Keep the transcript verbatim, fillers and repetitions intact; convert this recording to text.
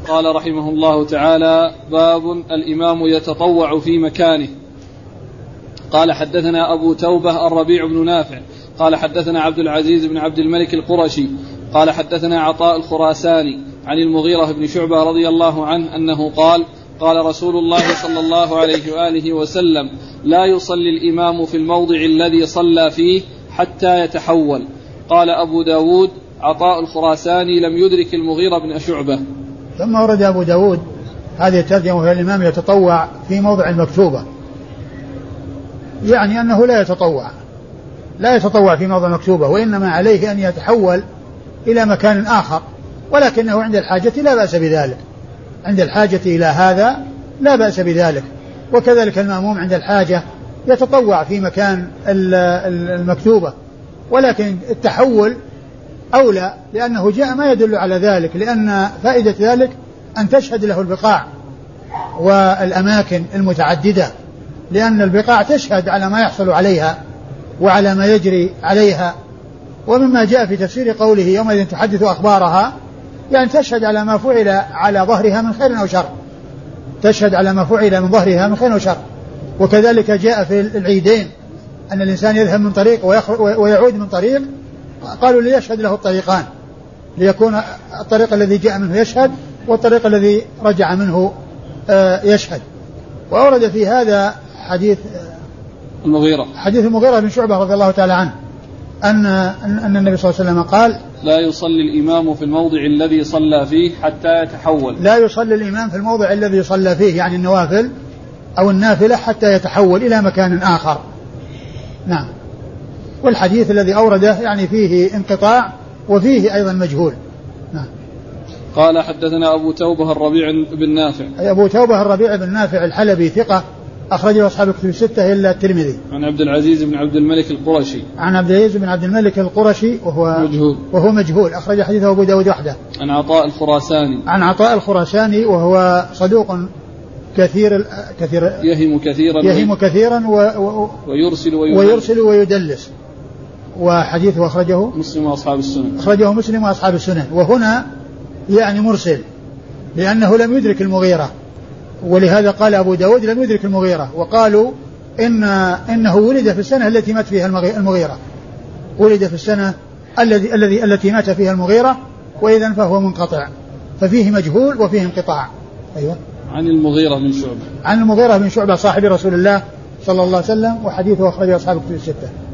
قال رحمه الله تعالى: باب الإمام يتطوع في مكانه. قال حدثنا أبو توبة الربيع بن نافع قال حدثنا عبد العزيز بن عبد الملك القرشي قال حدثنا عطاء الخراساني عن المغيرة بن شعبة رضي الله عنه أنه قال: قال رسول الله صلى الله عليه وآله وسلم: لا يصلي الإمام في الموضع الذي صلى فيه حتى يتحول. قال أبو داود: عطاء الخراساني لم يدرك المغيرة بن شعبة. ثم ورد أبو داود هذه الترجمة: في الإمام يتطوع في موضع المكتوبة، يعني أنه لا يتطوع لا يتطوع في موضع المكتوبة، وإنما عليه أن يتحول إلى مكان آخر، ولكنه عند الحاجة لا بأس بذلك، عند الحاجة إلى هذا لا بأس بذلك. وكذلك المأموم عند الحاجة يتطوع في مكان المكتوبة، ولكن التحول أولى، لأنه جاء ما يدل على ذلك، لأن فائدة ذلك أن تشهد له البقاع والأماكن المتعددة، لأن البقاع تشهد على ما يحصل عليها وعلى ما يجري عليها. ومما جاء في تفسير قوله: يومئذ تحدث أخبارها، يعني تشهد على ما فعل على ظهرها من خير أو شر، تشهد على ما فعل من ظهرها من خير أو شر. وكذلك جاء في العيدين أن الإنسان يذهب من طريق ويعود من طريق، قالوا ليشهد له الطريقان، ليكون الطريق الذي جاء منه يشهد والطريق الذي رجع منه يشهد. وأورد في هذا حديث المغيرة حديث المغيرة بن شعبة رضي الله تعالى عنه أن أن النبي صلى الله عليه وسلم قال: لا يصلي الإمام في الموضع الذي صلى فيه حتى يتحول. لا يصلي الإمام في الموضع الذي صلى فيه، يعني النوافل أو النافلة، حتى يتحول إلى مكان آخر. نعم. والحديث الذي أورده يعني فيه انقطاع وفيه أيضا مجهول. نعم. قال حدثنا أبو توبة الربيع بن نافع. أي أبو توبة الربيع بن نافع الحلبي ثقة، أخرجه أصحاب الكتب الستة إلا الترمذي. عن عبد العزيز بن عبد الملك القرشي. عن عبد العزيز بن عبد الملك القرشي وهو مجهول. وهو مجهول، أخرج حديثه أبو داود وحده. عن عطاء الخراساني. عن عطاء الخراساني وهو صدوق كثير كثير يهم كثيرا يهم كثيرا و و ويرسل ويدلس, ويرسل ويدلس. وحديثه أخرجه مسلم وأصحاب السنن. أخرجه مسلم وأصحاب السنن. وهنا يعني مرسل، لأنه لم يدرك المغيرة، ولهذا قال أبو داود لم يدرك المغيرة. وقالوا إن إنه ولد في السنة التي مات فيها المغيرة، ولد في السنة الذي الذي التي مات فيها المغيرة، وإذن فهو منقطع، ففيه مجهول وفيه انقطاع. أيوة. عن المغيرة بن شعبة. عن المغيرة بن شعبة صاحب رسول الله صلى الله عليه وسلم، وحديثه أخرجه أصحاب الكتب الستة.